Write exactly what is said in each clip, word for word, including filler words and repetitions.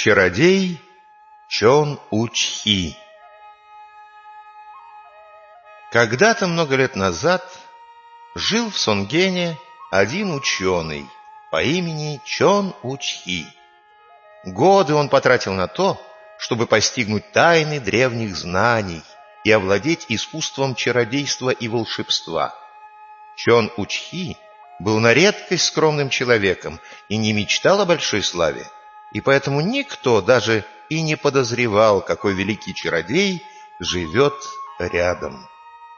Чародей Чон Учхи. Когда-то много лет назад жил в Сонгене один ученый по имени Чон Учхи. Годы он потратил на то, чтобы постигнуть тайны древних знаний и овладеть искусством чародейства и волшебства. Чон Учхи был на редкость скромным человеком и не мечтал о большой славе, и поэтому никто даже и не подозревал, какой великий чародей живет рядом.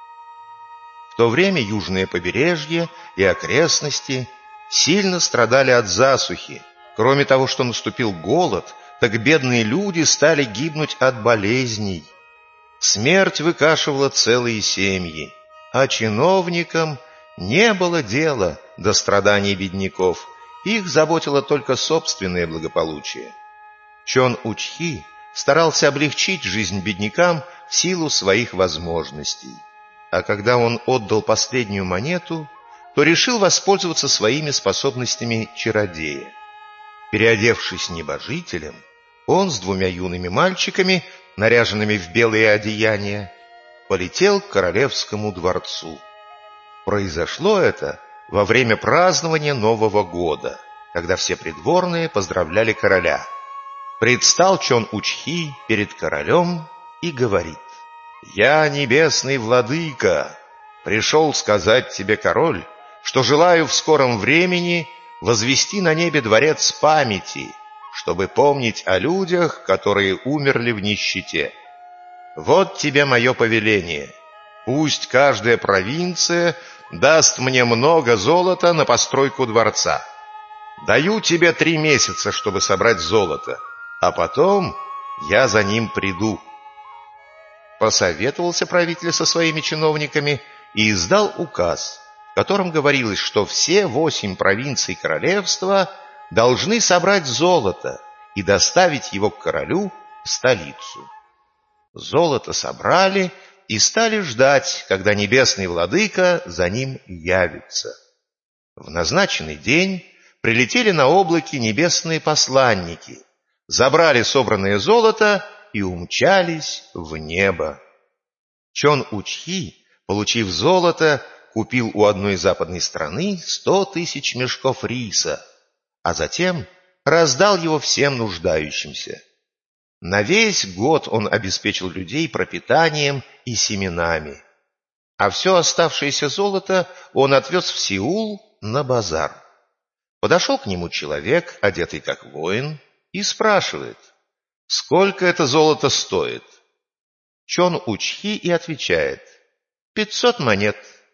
В то время южное побережье и окрестности сильно страдали от засухи. Кроме того, что наступил голод, так бедные люди стали гибнуть от болезней. Смерть выкашивала целые семьи, а чиновникам не было дела до страданий бедняков, их заботило только собственное благополучие. Чон Учхи старался облегчить жизнь беднякам в силу своих возможностей. А когда он отдал последнюю монету, то решил воспользоваться своими способностями чародея. Переодевшись небожителем, он с двумя юными мальчиками, наряженными в белые одеяния, полетел к королевскому дворцу. Произошло это во время празднования Нового года, когда все придворные поздравляли короля. Предстал Чон Учхи перед королем и говорит: «Я, небесный владыка, пришел сказать тебе, король, что желаю в скором времени возвести на небе дворец памяти, чтобы помнить о людях, которые умерли в нищете. Вот тебе мое повеление. Пусть каждая провинция даст мне много золота на постройку дворца. Даю тебе три месяца, чтобы собрать золото, а потом я за ним приду». Посоветовался правитель со своими чиновниками и издал указ, в котором говорилось, что все восемь провинций королевства должны собрать золото и доставить его к королю в столицу. Золото собрали и стали ждать, когда небесный владыка за ним явится. В назначенный день прилетели на облаке небесные посланники, забрали собранное золото и умчались в небо. Чон Учхи, получив золото, купил у одной западной страны сто тысяч мешков риса, а затем раздал его всем нуждающимся. На весь год он обеспечил людей пропитанием и семенами, а все оставшееся золото он отвез в Сеул на базар. Подошел к нему человек, одетый как воин, и спрашивает: «Сколько это золото стоит?» Чон Учхи и отвечает: «Пятьсот монет».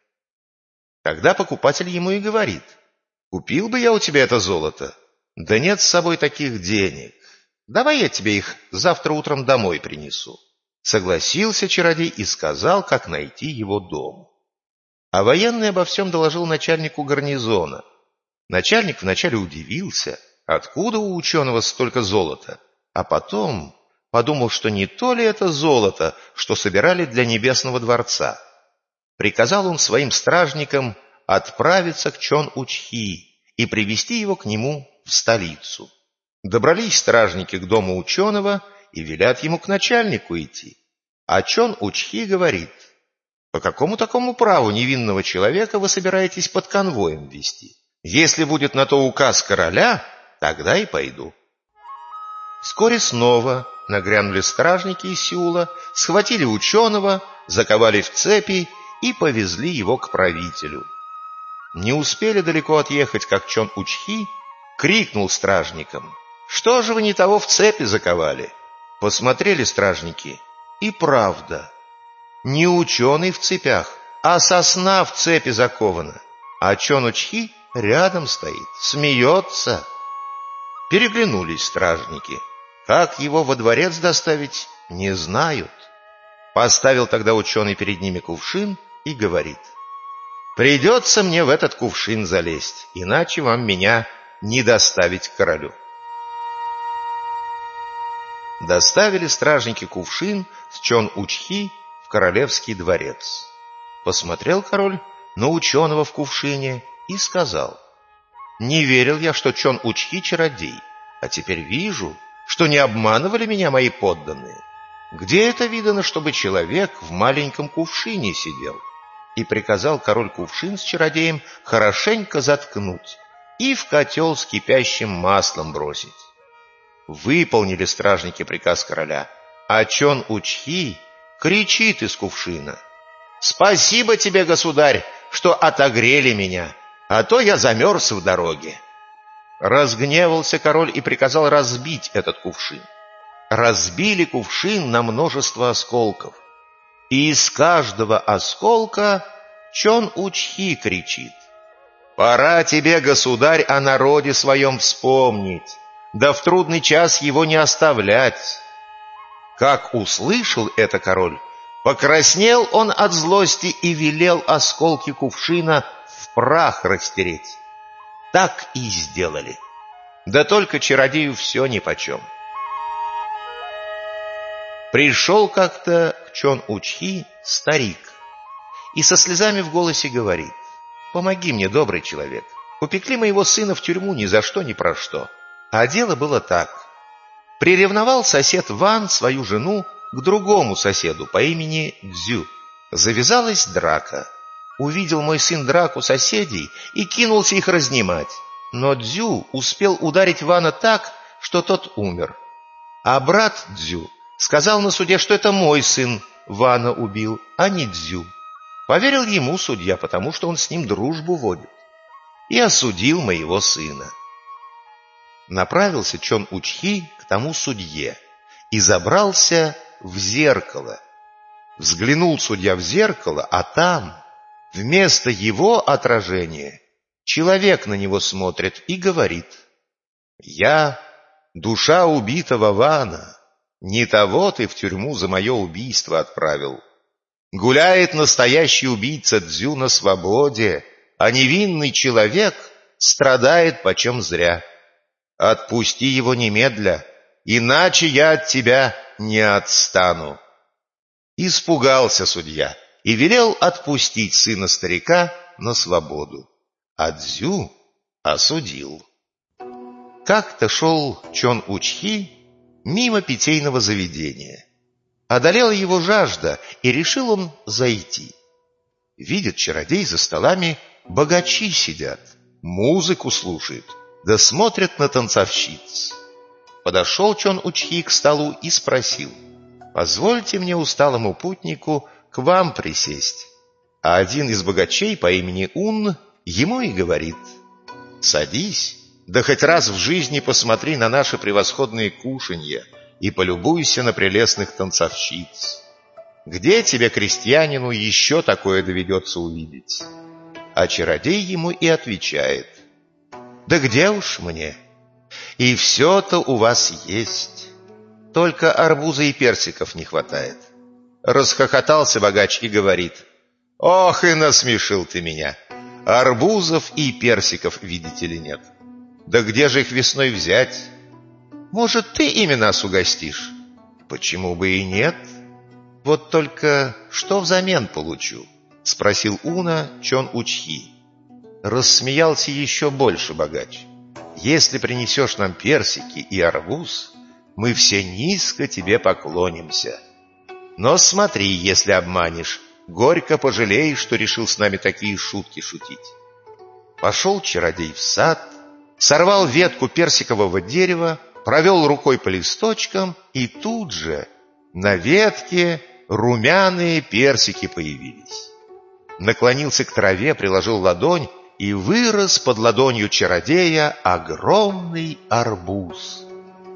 Тогда покупатель ему и говорит: «Купил бы я у тебя это золото? Да нет с собой таких денег. Давай я тебе их завтра утром домой принесу». Согласился чародей и сказал, как найти его дом. А военный обо всем доложил начальнику гарнизона. Начальник вначале удивился, откуда у ученого столько золота, а потом подумал, что не то ли это золото, что собирали для небесного дворца. Приказал он своим стражникам отправиться к Чон Учхи и привести его к нему в столицу. Добрались стражники к дому ученого и велят ему к начальнику идти. А Чон Учхи говорит: «По какому такому праву невинного человека вы собираетесь под конвоем вести? Если будет на то указ короля, тогда и пойду». Вскоре снова нагрянули стражники из Сеула, схватили ученого, заковали в цепи и повезли его к правителю. Не успели далеко отъехать, как Чон Учхи крикнул стражникам: «Что же вы не того в цепи заковали?» Посмотрели стражники, и правда, не ученый в цепях, а сосна в цепи закована, а Чон Учхи рядом стоит, смеется. Переглянулись стражники. Как его во дворец доставить, не знают. Поставил тогда ученый перед ними кувшин и говорит: «Придется мне в этот кувшин залезть, иначе вам меня не доставить к королю». Доставили стражники кувшин с Чон Учхи в королевский дворец. Посмотрел король на ученого в кувшине и сказал: «Не верил я, что Чон Учхи чародей, а теперь вижу, что не обманывали меня мои подданные? Где это видано, чтобы человек в маленьком кувшине сидел? И приказал король кувшин с чародеем хорошенько заткнуть и в котел с кипящим маслом бросить. Выполнили стражники приказ короля, а Чон-Учхи кричит из кувшина: «Спасибо тебе, государь, что отогрели меня, а то я замерз в дороге». Разгневался король и приказал разбить этот кувшин. Разбили кувшин на множество осколков, и из каждого осколка Чон-Учхи кричит: «Пора тебе, государь, о народе своем вспомнить, да в трудный час его не оставлять». Как услышал это король, покраснел он от злости и велел осколки кувшина в прах растереть. Так и сделали. Да только чародею все нипочем. Пришел как-то к Чон-Учхи старик и со слезами в голосе говорит: «Помоги мне, добрый человек, упекли моего сына в тюрьму ни за что ни про что». А дело было так. Приревновал сосед Ван свою жену к другому соседу по имени Дзю. Завязалась драка. Увидел мой сын драку соседей и кинулся их разнимать. Но Дзю успел ударить Вана так, что тот умер. А брат Дзю сказал на суде, что это мой сын Вана убил, а не Дзю. Поверил ему судья, потому что он с ним дружбу водит, и осудил моего сына. Направился Чон-Учхи к тому судье и забрался в зеркало. Взглянул судья в зеркало, а там вместо его отражения человек на него смотрит и говорит: «Я душа убитого Вана, не того ты в тюрьму за мое убийство отправил. Гуляет настоящий убийца Дзю на свободе, а невинный человек страдает почем зря. Отпусти его немедля, иначе я от тебя не отстану». Испугался судья и велел отпустить сына старика на свободу, а Дзю осудил. Как-то шел Чон-Учхи мимо питейного заведения. Одолела его жажда, и решил он зайти. Видит чародей, за столами богачи сидят, музыку слушают, да смотрят на танцовщиц. Подошел Чон-Учхи к столу и спросил: «Позвольте мне, усталому путнику, к вам присесть». А один из богачей по имени Ун ему и говорит: «Садись, да хоть раз в жизни посмотри на наши превосходные кушанья и полюбуйся на прелестных танцовщиц. Где тебе, крестьянину, еще такое доведется увидеть?» А чародей ему и отвечает: «Да где уж мне? И все-то у вас есть, только арбуза и персиков не хватает». Расхохотался богач и говорит: «Ох, и насмешил ты меня! Арбузов и персиков, видите ли, нет. Да где же их весной взять? Может, ты ими нас угостишь?» «Почему бы и нет? Вот только что взамен получу?» — спросил Уна Чон-Учхи. Рассмеялся еще больше богач: «Если принесешь нам персики и арбуз, мы все низко тебе поклонимся. Но смотри, если обманешь, горько пожалеешь, что решил с нами такие шутки шутить». Пошел чародей в сад, сорвал ветку персикового дерева, провел рукой по листочкам, и тут же на ветке румяные персики появились. Наклонился к траве, приложил ладонь, и вырос под ладонью чародея огромный арбуз.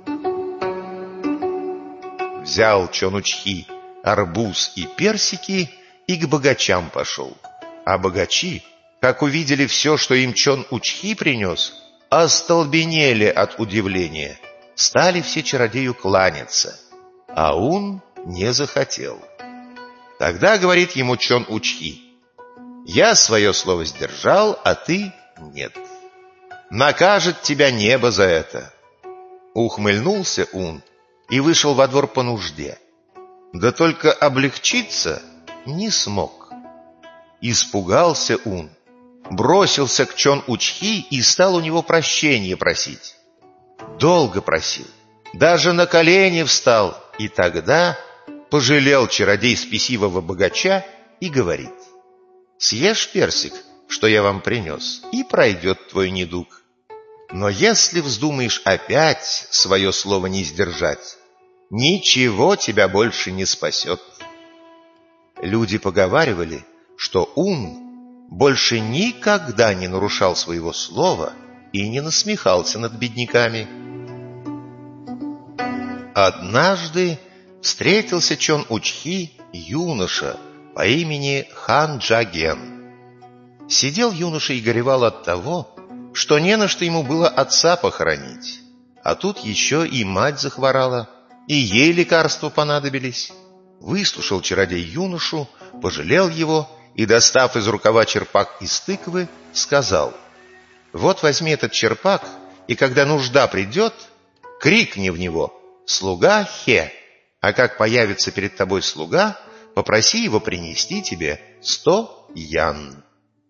Взял Чон-Учхи арбуз и персики и к богачам пошел. А богачи, как увидели все, что им Чон-Учхи принес, остолбенели от удивления. Стали все чародею кланяться, а он не захотел. Тогда говорит ему Чон-Учхи: «Я свое слово сдержал, а ты нет. Накажет тебя небо за это». Ухмыльнулся он и вышел во двор по нужде. Да только облегчиться не смог. Испугался он, бросился к Чон-Учхи и стал у него прощения просить. Долго просил, Даже на колени встал, и тогда пожалел чародей спесивого богача и говорит: «Съешь персик, что я вам принес, и пройдет твой недуг. Но если вздумаешь опять свое слово не сдержать, ничего тебя больше не спасет». Люди поговаривали, что ум больше никогда не нарушал своего слова и не насмехался над бедняками. Однажды встретился Чон Учхи юноша по имени Хан Джаген. Сидел юноша и горевал от того, что не на что ему было отца похоронить, а тут еще и мать захворала, и ей лекарства понадобились. Выслушал чародей юношу, пожалел его и, достав из рукава черпак из тыквы, сказал: «Вот возьми этот черпак, и когда нужда придет, крикни в него: слуга Хе, а как появится перед тобой слуга, попроси его принести тебе сто ян.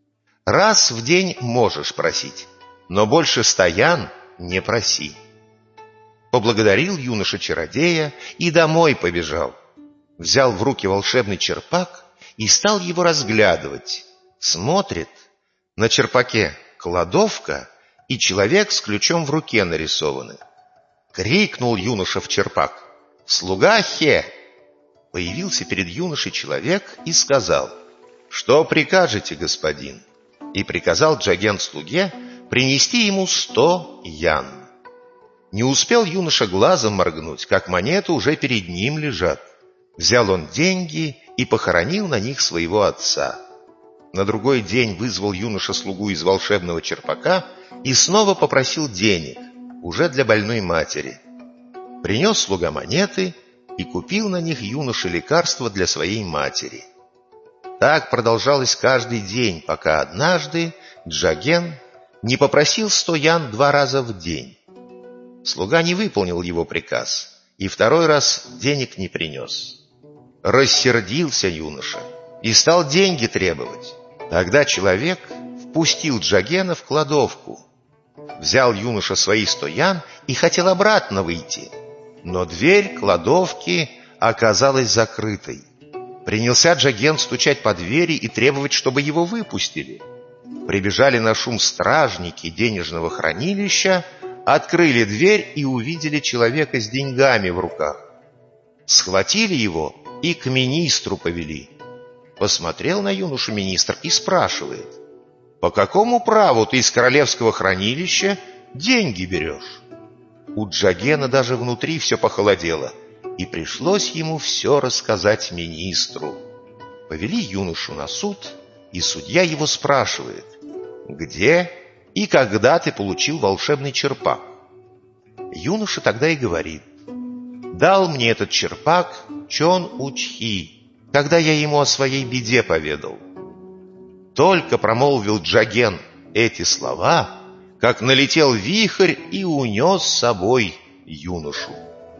Раз в день можешь просить, но больше ста ян не проси». Поблагодарил юноша чародея и домой побежал. Взял в руки волшебный черпак и стал его разглядывать. Смотрит, на черпаке кладовка и человек с ключом в руке нарисованы. Крикнул юноша в черпак: «Слуга Хе!» Появился перед юношей человек и сказал: «Что прикажете, господин?» И приказал Джаген слуге принести ему сто ян. Не успел юноша глазом моргнуть, как монеты уже перед ним лежат. Взял он деньги и похоронил на них своего отца. На другой день вызвал юноша слугу из волшебного черпака и снова попросил денег, уже для больной матери. Принес слуга монеты и купил на них юноше лекарство для своей матери. Так продолжалось каждый день, пока однажды Джаген не попросил сто ян два раза в день. Слуга не выполнил его приказ и второй раз денег не принес. Рассердился юноша и стал деньги требовать. Тогда человек впустил Джагена в кладовку. Взял юноша свои сто ян и хотел обратно выйти, но дверь кладовки оказалась закрытой. Принялся Джаген стучать по двери и требовать, чтобы его выпустили. Прибежали на шум стражники денежного хранилища, открыли дверь и увидели человека с деньгами в руках. Схватили его и к министру повели. Посмотрел на юношу министр и спрашивает: «По какому праву ты из королевского хранилища деньги берешь?» У Джагена даже внутри все похолодело, и пришлось ему все рассказать министру. Повели юношу на суд, и судья его спрашивает: «Где и когда ты получил волшебный черпак?» Юноша тогда и говорит: «Дал мне этот черпак Чон Учхи, когда я ему о своей беде поведал». Только промолвил Джаген эти слова, как налетел вихрь и унес с собой юношу.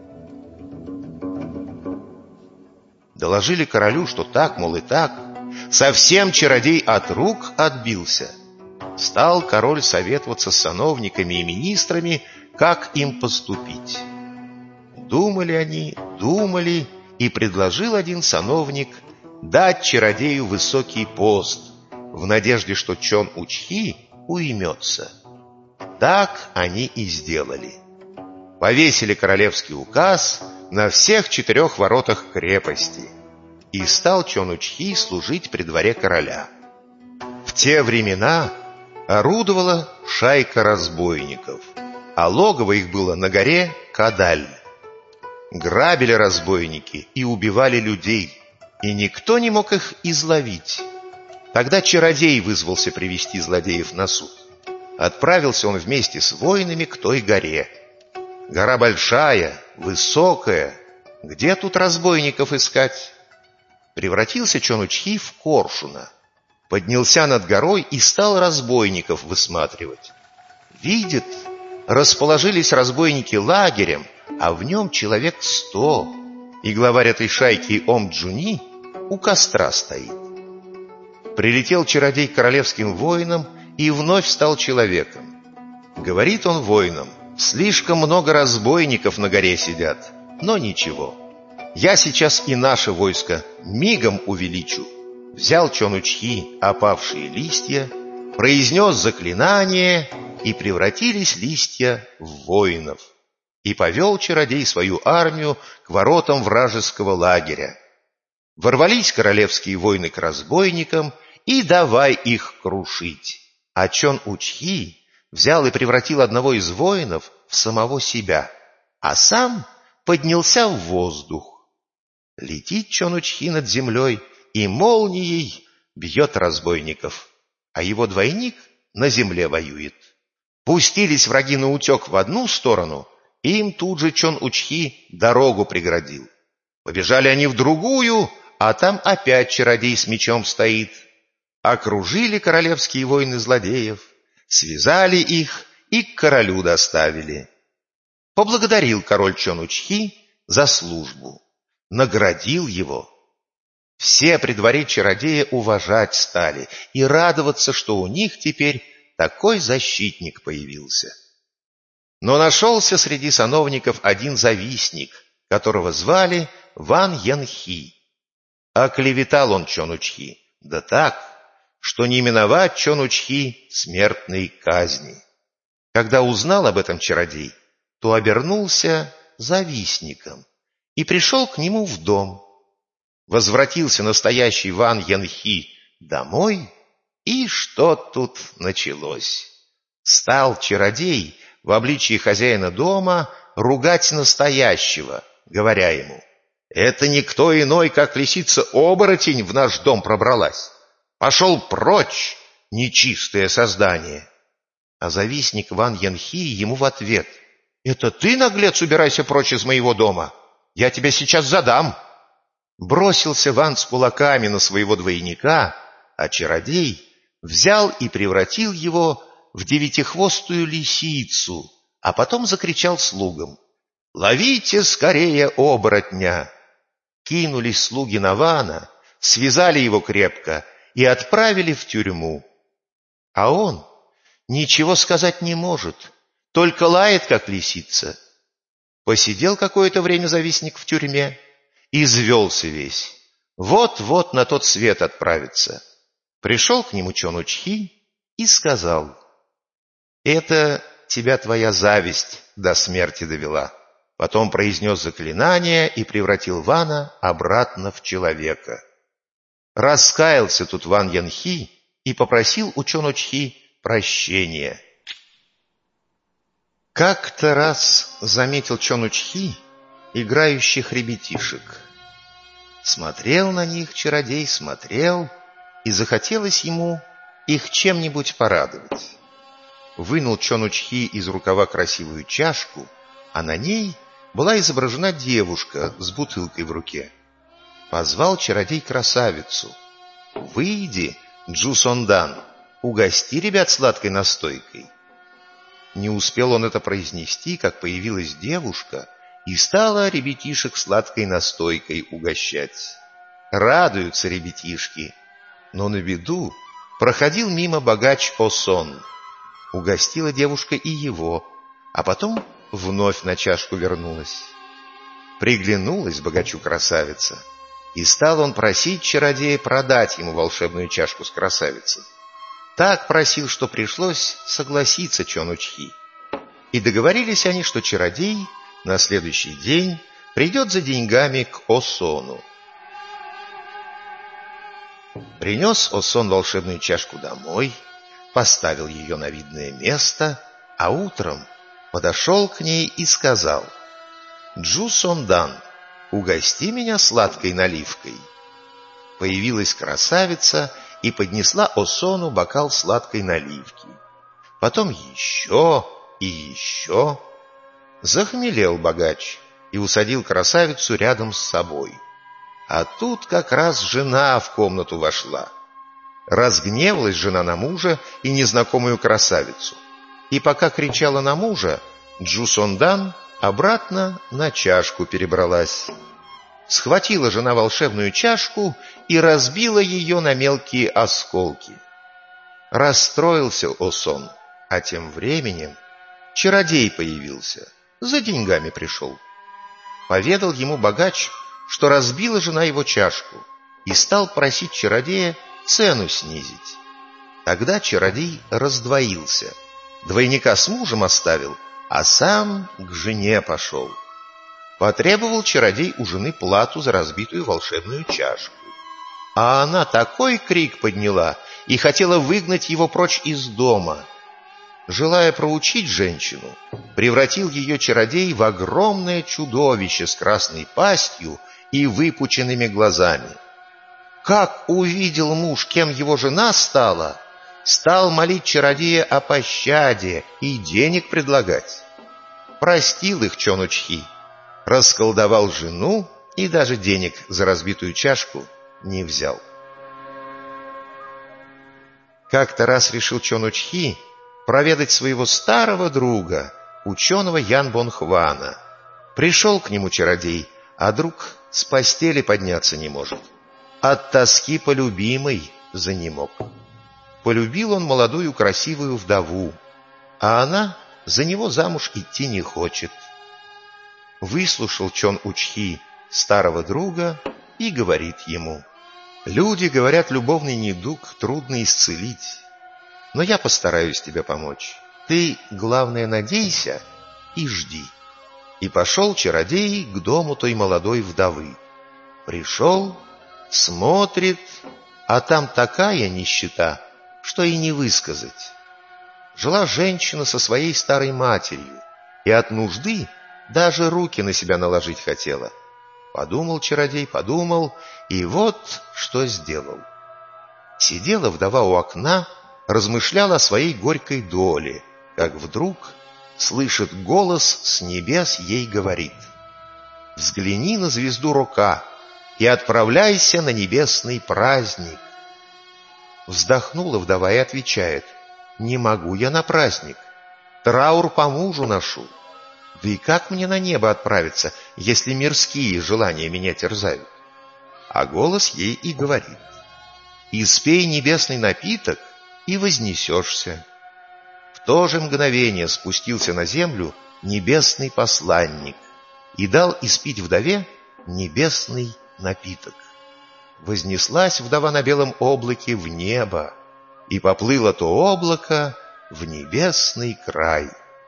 Доложили королю, что так, мол, и так. Совсем чародей от рук отбился. Стал король советоваться с сановниками и министрами, как им поступить. Думали они, думали, и предложил один сановник дать чародею высокий пост, в надежде, что Чон Учхи уймется. Так они и сделали. Повесили королевский указ на всех четырех воротах крепости, и стал Чон Учхи служить при дворе короля. В те времена орудовала шайка разбойников, а логово их было на горе Кадаль. Грабили разбойники и убивали людей, и никто не мог их изловить. Тогда чародей вызвался привести злодеев на суд. Отправился он вместе с воинами к той горе. Гора большая, высокая, где тут разбойников искать? Превратился Чон Учхи в коршуна, поднялся над горой и стал разбойников высматривать. Видит, расположились разбойники лагерем, а в нем человек сто, и главарь этой шайки Ом Джуни у костра стоит. Прилетел чародей к королевским воинам и вновь стал человеком. Говорит он воинам: Слишком много разбойников на горе сидят, но ничего. Я сейчас и наше войско мигом увеличу». Взял Чонучхи опавшие листья, произнес заклинание, и превратились листья в воинов. И повел чародей свою армию к воротам вражеского лагеря. Ворвались королевские воины к разбойникам и давай их крушить. А Чон-Учхи взял и превратил одного из воинов в самого себя, а сам поднялся в воздух. Летит Чон-Учхи над землей и молнией бьет разбойников, а его двойник на земле воюет. Пустились враги наутек в одну сторону, и им тут же Чон-Учхи дорогу преградил. Побежали они в другую, а там опять чародей с мечом стоит. Окружили королевские воины злодеев, связали их и к королю доставили. Поблагодарил король Чон-Учхи за службу, наградил его. Все при дворе чародея уважать стали и радоваться, что у них теперь такой защитник появился. Но нашелся среди сановников один завистник, которого звали Ван Янхи. Оклеветал он Чон-Учхи, да так, что не миновать Чон-Учхи смертной казни. Когда узнал об этом чародей, то обернулся завистником и пришел к нему в дом. Возвратился настоящий Ван Янхи домой, и что тут началось? Стал чародей в обличии хозяина дома ругать настоящего, говоря ему: «Это никто иной, как лисица-оборотень в наш дом пробралась. Пошел прочь, нечистое создание!» А завистник Ван Янхи ему в ответ: «Это ты, наглец, убирайся прочь из моего дома! Я тебя сейчас задам!» Бросился Ван с кулаками на своего двойника, а чародей взял и превратил его в девятихвостую лисицу, а потом закричал слугам: «Ловите скорее оборотня!» Кинулись слуги на Вана, связали его крепко и отправили в тюрьму. А он ничего сказать не может, только лает, как лисица. Посидел какое-то время завистник в тюрьме, извелся весь, вот-вот на тот свет отправится. Пришел к нему Чон-Учхи и сказал: «Это тебя твоя зависть до смерти довела». Потом произнес заклинание и превратил Вана обратно в человека. Раскаялся тут Ван Янхи и попросил у Чон-Учхи прощения. Как-то раз заметил Чон-Учхи играющих ребятишек. Смотрел на них чародей, смотрел, и захотелось ему их чем-нибудь порадовать. Вынул Чон-Учхи из рукава красивую чашку, а на ней была изображена девушка с бутылкой в руке. Позвал чародей красавицу: «Выйди, Джу-Сондан, угости ребят сладкой настойкой». Не успел он это произнести, как появилась девушка и стала ребятишек сладкой настойкой угощать. Радуются ребятишки, но на беду проходил мимо богач Осон. Угостила девушка и его, а потом вновь на чашку вернулась. Приглянулась богачу красавица, и стал он просить чародея продать ему волшебную чашку с красавицей. Так просил, что пришлось согласиться Чон-Учхи. И договорились они, что чародей на следующий день придет за деньгами к Осону. Принес Осон волшебную чашку домой, поставил ее на видное место, а утром подошел к ней и сказал: «Джу-Сондан, угости меня сладкой наливкой». Появилась красавица и поднесла Осону бокал сладкой наливки. Потом еще и еще. Захмелел богач и усадил красавицу рядом с собой. А тут как раз жена в комнату вошла. Разгневалась жена на мужа и незнакомую красавицу. И пока кричала на мужа, Джу-Сондан обратно на чашку перебралась. Схватила жена волшебную чашку и разбила ее на мелкие осколки. Расстроился Осон, а тем временем чародей появился, за деньгами пришел. Поведал ему богач, что разбила жена его чашку, и стал просить чародея цену снизить. Тогда чародей раздвоился, двойника с мужем оставил, а сам к жене пошел. Потребовал чародей у жены плату за разбитую волшебную чашку. А она такой крик подняла и хотела выгнать его прочь из дома. Желая проучить женщину, превратил ее чародей в огромное чудовище с красной пастью и выпученными глазами. Как увидел муж, кем его жена стала, стал молить чародея о пощаде и денег предлагать. Простил их Чонучхи, расколдовал жену и даже денег за разбитую чашку не взял. Как-то раз решил Чонучхи проведать своего старого друга, ученого Янбон Хвана. Пришел к нему чародей, а друг с постели подняться не может. От тоски по любимой занемог. Полюбил он молодую красивую вдову, а она за него замуж идти не хочет. Выслушал Чон-Учхи старого друга и говорит ему: «Люди говорят, любовный недуг трудно исцелить, но я постараюсь тебе помочь. Ты, главное, надейся и жди». И пошел чародей к дому той молодой вдовы. Пришел, смотрит, а там такая нищета, что и не высказать. Жила женщина со своей старой матерью, и от нужды даже руки на себя наложить хотела. Подумал чародей, подумал, и вот что сделал. Сидела вдова у окна, размышляла о своей горькой доле, как вдруг слышит голос с небес, ей говорит: «Взгляни на звезду Рока и отправляйся на небесный праздник». Вздохнула вдова и отвечает: «Не могу я на праздник, траур по мужу ношу. Да и как мне на небо отправиться, если мирские желания меня терзают?» А голос ей и говорит: «Испей небесный напиток и вознесешься». В то же мгновение спустился на землю небесный посланник и дал испить вдове небесный напиток. Вознеслась вдова на белом облаке в небо, и поплыло то облако в небесный край.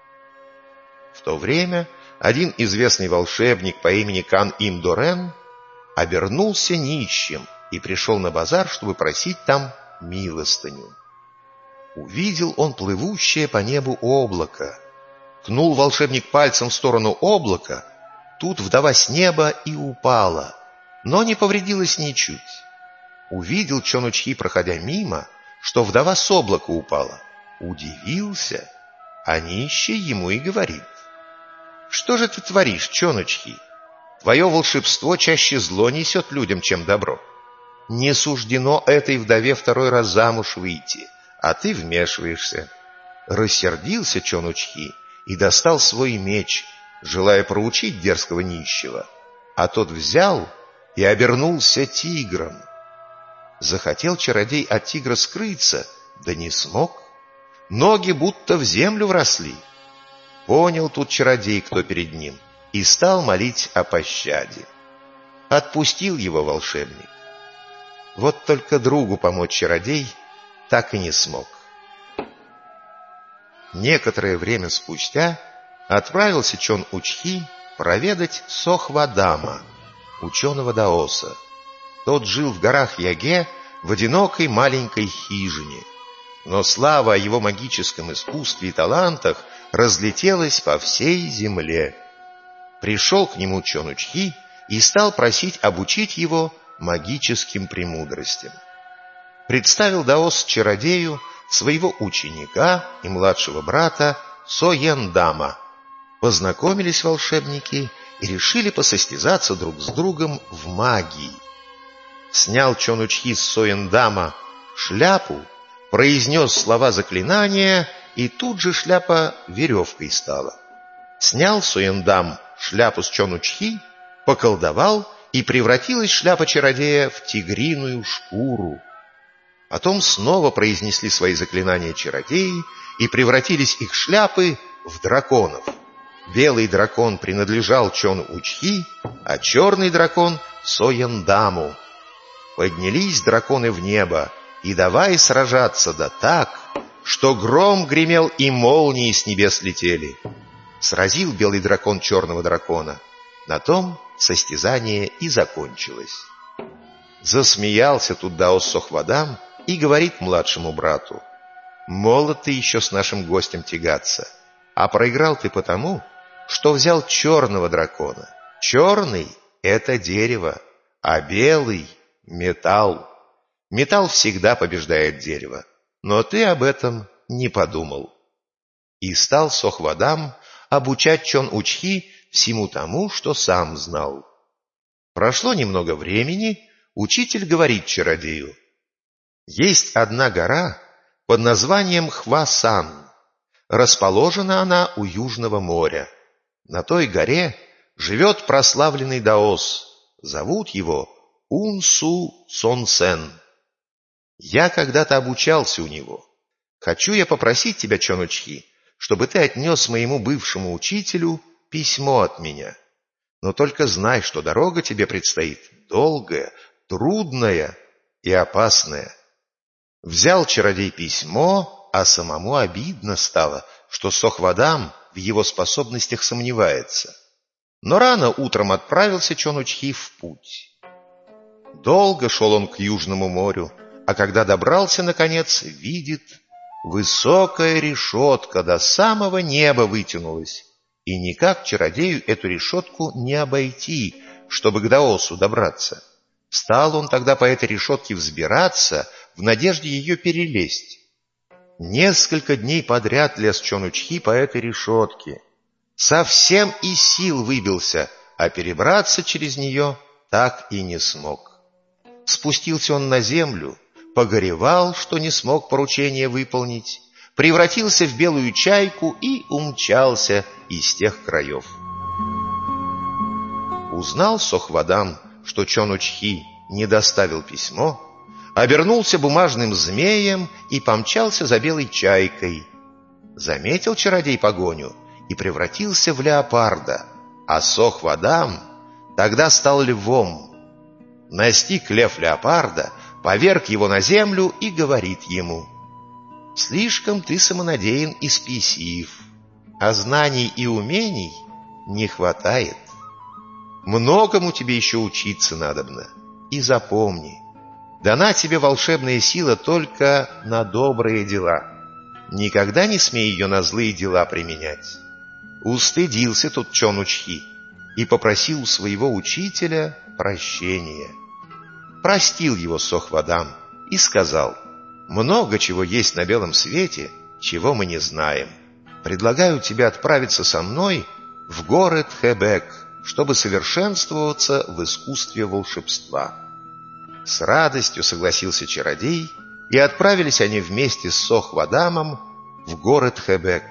В то время один известный волшебник по имени Кан-Им-Дорен обернулся нищим и пришел на базар, чтобы просить там милостыню. Увидел он плывущее по небу облако. Ткнул волшебник пальцем в сторону облака, тут вдова с неба и упала, но не повредилась ничуть. Увидел Чонучхи, проходя мимо, что вдова с облака упала. Удивился, а нищий ему и говорит: «Что же ты творишь, Чонучхи? Твое волшебство чаще зло несет людям, чем добро. Не суждено этой вдове второй раз замуж выйти, а ты вмешиваешься». Рассердился Чонучхи и достал свой меч, желая проучить дерзкого нищего, а тот взял и обернулся тигром. Захотел чародей от тигра скрыться, да не смог. Ноги будто в землю вросли. Понял тут чародей, кто перед ним, и стал молить о пощаде. Отпустил его волшебник. Вот только другу помочь чародей так и не смог. Некоторое время спустя отправился Чон-Учхи проведать Сохвадама, ученого даоса. Тот жил в горах Яге в одинокой маленькой хижине, но слава о его магическом искусстве и талантах разлетелась по всей земле. Пришел к нему Чон-Учхи и стал просить обучить его магическим премудростям. Представил даос чародею своего ученика и младшего брата Соендама. Познакомились волшебники и решили посостязаться друг с другом в магии. Снял Чон-Учхи с Соендама шляпу, произнес слова заклинания, и тут же шляпа веревкой стала. Снял Соендам шляпу с Чон-Учхи, поколдовал, и превратилась шляпа чародея в тигриную шкуру. Потом снова произнесли свои заклинания чародеи, и превратились их шляпы в драконов. Белый дракон принадлежал Чон Учхи, а черный дракон — Сояндаму. Поднялись драконы в небо, и давай сражаться, да так, что гром гремел и молнии с небес летели. Сразил белый дракон черного дракона. На том состязание и закончилось. Засмеялся тут Даос Сохвадам и говорит младшему брату: «Молод ты еще с нашим гостем тягаться, а проиграл ты потому, что взял черного дракона. Черный — это дерево, а белый — металл. Металл всегда побеждает дерево, но ты об этом не подумал». И стал Сохвадам обучать Чон Учхи всему тому, что сам знал. Прошло немного времени, учитель говорит чародею: «Есть одна гора под названием Хвасан. Расположена она у Южного моря. На той горе живет прославленный даос. Зовут его Ун-Су Сон-Сен. Я когда-то обучался у него. Хочу я попросить тебя, Чон Учхи, чтобы ты отнес моему бывшему учителю письмо от меня. Но только знай, что дорога тебе предстоит долгая, трудная и опасная». Взял чародей письмо, а самому обидно стало, что Сохвадам в его способностях сомневается. Но рано утром отправился Чон Учхи в путь. Долго шел он к Южному морю, а когда добрался, наконец, видит, высокая решетка до самого неба вытянулась, и никак чародею эту решетку не обойти, чтобы к даосу добраться. Стал он тогда по этой решетке взбираться в надежде ее перелезть. Несколько дней подряд лез Чон Учхи по этой решетке. Совсем из сил выбился, а перебраться через нее так и не смог. Спустился он на землю, погоревал, что не смог поручение выполнить, превратился в белую чайку и умчался из тех краев. Узнал Сохвадам, что Чон Учхи не доставил письмо, обернулся бумажным змеем и помчался за белой чайкой. Заметил чародей погоню и превратился в леопарда, а Сохвадам тогда стал львом. Настиг лев леопарда, поверг его на землю и говорит ему: «Слишком ты самонадеян и спесив, а знаний и умений не хватает. Многому тебе еще учиться надобно. И запомни, дана тебе волшебная сила только на добрые дела. Никогда не смей ее на злые дела применять». Устыдился тут Чон Учхи и попросил у своего учителя прощения. Простил его Сохвадам и сказал: «Много чего есть на белом свете, чего мы не знаем. Предлагаю тебе отправиться со мной в горы Тхэбэк, чтобы совершенствоваться в искусстве волшебства». С радостью согласился чародей, и отправились они вместе с Сохвадамом в горы Тхэбэк.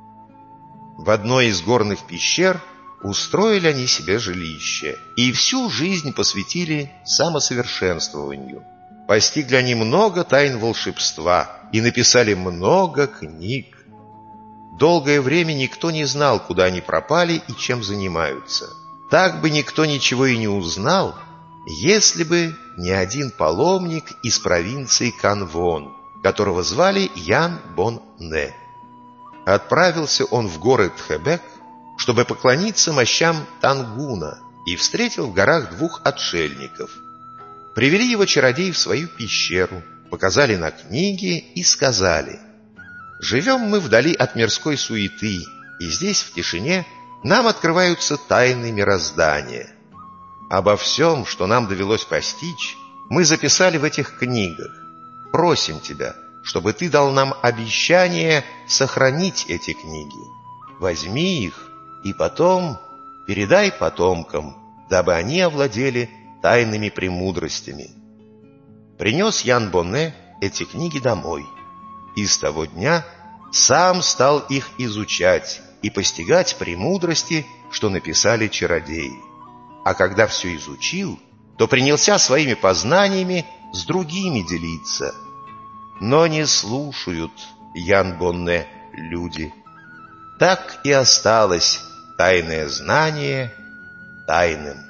В одной из горных пещер устроили они себе жилище и всю жизнь посвятили самосовершенствованию. Постигли они много тайн волшебства и написали много книг. Долгое время никто не знал, куда они пропали и чем занимаются. Так бы никто ничего и не узнал, если бы не один паломник из провинции Канвон, которого звали Ян Бон Не. Отправился он в горы Тхэбэк, чтобы поклониться мощам Тангуна, и встретил в горах двух отшельников. Привели его чародеи в свою пещеру, показали на книги и сказали: «Живем мы вдали от мирской суеты, и здесь, в тишине, нам открываются тайны мироздания. Обо всем, что нам довелось постичь, мы записали в этих книгах. Просим тебя, чтобы ты дал нам обещание сохранить эти книги. Возьми их и потом передай потомкам, дабы они овладели тайными премудростями». Принес Ян Бонне эти книги домой, и с того дня сам стал их изучать и постигать премудрости, что написали чародеи. А когда все изучил, то принялся своими познаниями с другими делиться. Но не слушают Ян Бонне люди. Так и осталось тайное знание тайным.